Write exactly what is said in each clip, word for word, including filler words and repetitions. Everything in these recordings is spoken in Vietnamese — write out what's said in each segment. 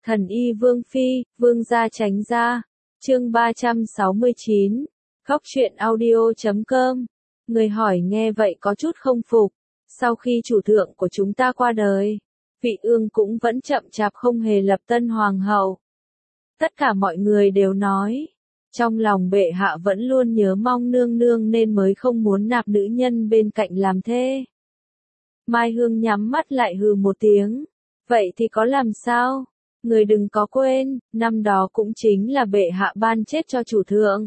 Thần y Vương Phi, Vương gia tránh ra. Chương ba trăm sáu mươi chín. Góc truyện audio chấm com. Người hỏi nghe vậy có chút không phục. Sau khi chủ thượng của chúng ta qua đời, vị ương cũng vẫn chậm chạp không hề lập tân hoàng hậu. Tất cả mọi người đều nói, trong lòng bệ hạ vẫn luôn nhớ mong nương nương nên mới không muốn nạp nữ nhân bên cạnh làm thê. Mai Hương nhắm mắt lại hừ một tiếng. Vậy thì có làm sao? Người đừng có quên, năm đó cũng chính là bệ hạ ban chết cho chủ thượng.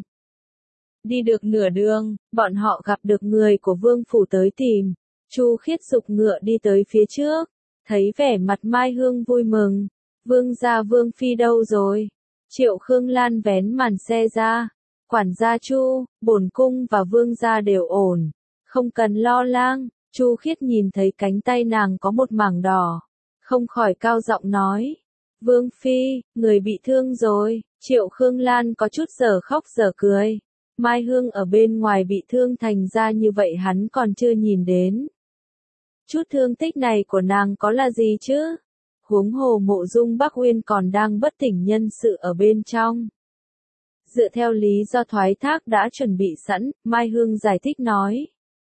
Đi được nửa đường, bọn họ gặp được người của vương phủ tới tìm. Chu Khiết giục ngựa đi tới phía trước, thấy vẻ mặt Mai Hương vui mừng. Vương gia Vương Phi đâu rồi? Triệu Khương Lan vén màn xe ra. Quản gia Chu, bổn cung và vương gia đều ổn, không cần lo lắng. Chu Khiết nhìn thấy cánh tay nàng có một mảng đỏ, không khỏi cao giọng nói. Vương Phi, người bị thương rồi. Triệu Khương Lan có chút giờ khóc giờ cười. Mai Hương ở bên ngoài bị thương thành ra như vậy hắn còn chưa nhìn đến. Chút thương tích này của nàng có là gì chứ? Huống hồ Mộ Dung Bắc Uyên còn đang bất tỉnh nhân sự ở bên trong. Dựa theo lý do thoái thác đã chuẩn bị sẵn, Mai Hương giải thích nói.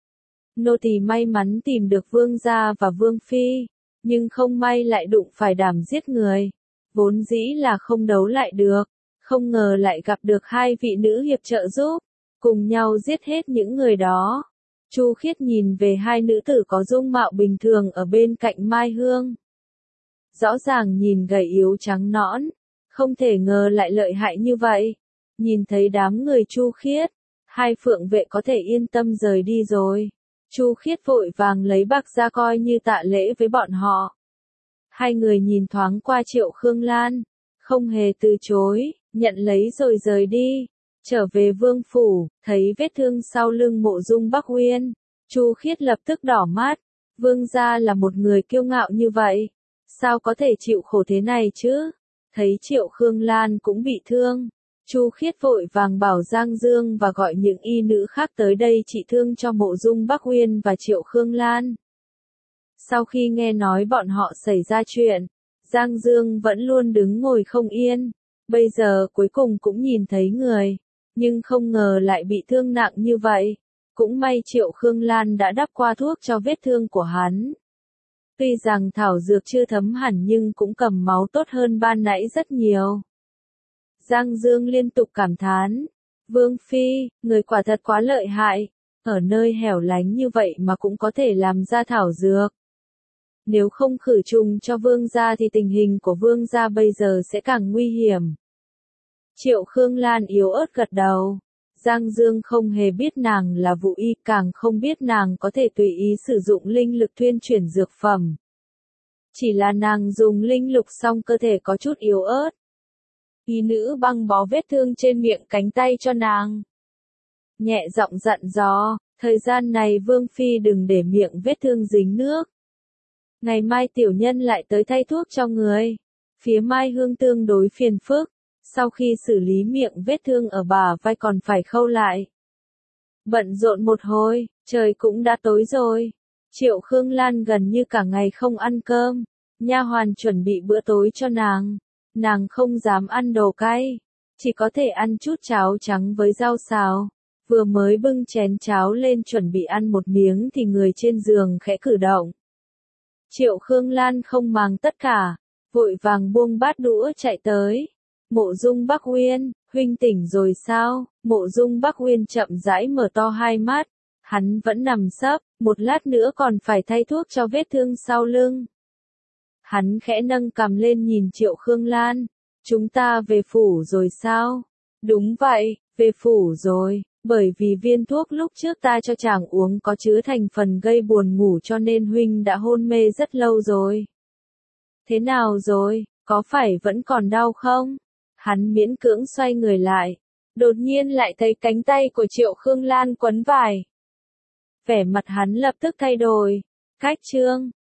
Nô tỳ may mắn tìm được vương gia và vương phi, nhưng không may lại đụng phải đảm giết người. Vốn dĩ là không đấu lại được, không ngờ lại gặp được hai vị nữ hiệp trợ giúp, cùng nhau giết hết những người đó. Chu Khiết nhìn về hai nữ tử có dung mạo bình thường ở bên cạnh Mai Hương. Rõ ràng nhìn gầy yếu trắng nõn, không thể ngờ lại lợi hại như vậy. Nhìn thấy đám người Chu Khiết, hai phượng vệ có thể yên tâm rời đi rồi. Chu Khiết vội vàng lấy bạc ra coi như tạ lễ với bọn họ. Hai người nhìn thoáng qua Triệu Khương Lan, không hề từ chối, nhận lấy rồi rời đi. Trở về vương phủ, thấy vết thương sau lưng Mộ Dung Bắc Uyên, Chu Khiết lập tức đỏ mắt. Vương gia là một người kiêu ngạo như vậy, sao có thể chịu khổ thế này chứ? Thấy Triệu Khương Lan cũng bị thương, Chu Khiết vội vàng bảo Giang Dương và gọi những y nữ khác tới đây trị thương cho Mộ Dung Bắc Uyên và Triệu Khương Lan. Sau khi nghe nói bọn họ xảy ra chuyện, Giang Dương vẫn luôn đứng ngồi không yên. Bây giờ cuối cùng cũng nhìn thấy người, nhưng không ngờ lại bị thương nặng như vậy. Cũng may Triệu Khương Lan đã đắp qua thuốc cho vết thương của hắn. Tuy rằng thảo dược chưa thấm hẳn nhưng cũng cầm máu tốt hơn ban nãy rất nhiều. Giang Dương liên tục cảm thán. Vương Phi, người quả thật quá lợi hại. Ở nơi hẻo lánh như vậy mà cũng có thể làm ra thảo dược. Nếu không khử trùng cho vương gia thì tình hình của vương gia bây giờ sẽ càng nguy hiểm. Triệu Khương Lan yếu ớt gật đầu. Giang Dương không hề biết nàng là vụ y, càng không biết nàng có thể tùy ý sử dụng linh lực thuyên chuyển dược phẩm. Chỉ là nàng dùng linh lực xong cơ thể có chút yếu ớt. Y nữ băng bó vết thương trên miệng cánh tay cho nàng. Nhẹ giọng dặn dò, thời gian này Vương Phi đừng để miệng vết thương dính nước. Ngày mai tiểu nhân lại tới thay thuốc cho người. Phía Mai Hương tương đối phiền phức, sau khi xử lý miệng vết thương ở bả vai còn phải khâu lại. Bận rộn một hồi, trời cũng đã tối rồi. Triệu Khương Lan gần như cả ngày không ăn cơm, nha hoàn chuẩn bị bữa tối cho nàng. Nàng không dám ăn đồ cay, chỉ có thể ăn chút cháo trắng với rau xào. Vừa mới bưng chén cháo lên chuẩn bị ăn một miếng thì người trên giường khẽ cử động. Triệu Khương Lan không màng tất cả, vội vàng buông bát đũa chạy tới. Mộ Dung Bắc Uyên, huynh tỉnh rồi sao? Mộ Dung Bắc Uyên chậm rãi mở to hai mắt, hắn vẫn nằm sấp, một lát nữa còn phải thay thuốc cho vết thương sau lưng. Hắn khẽ nâng cằm lên nhìn Triệu Khương Lan, chúng ta về phủ rồi sao? Đúng vậy, về phủ rồi, bởi vì viên thuốc lúc trước ta cho chàng uống có chứa thành phần gây buồn ngủ cho nên huynh đã hôn mê rất lâu rồi. Thế nào rồi, có phải vẫn còn đau không? Hắn miễn cưỡng xoay người lại, đột nhiên lại thấy cánh tay của Triệu Khương Lan quấn vải. Vẻ mặt hắn lập tức thay đổi. Cách chương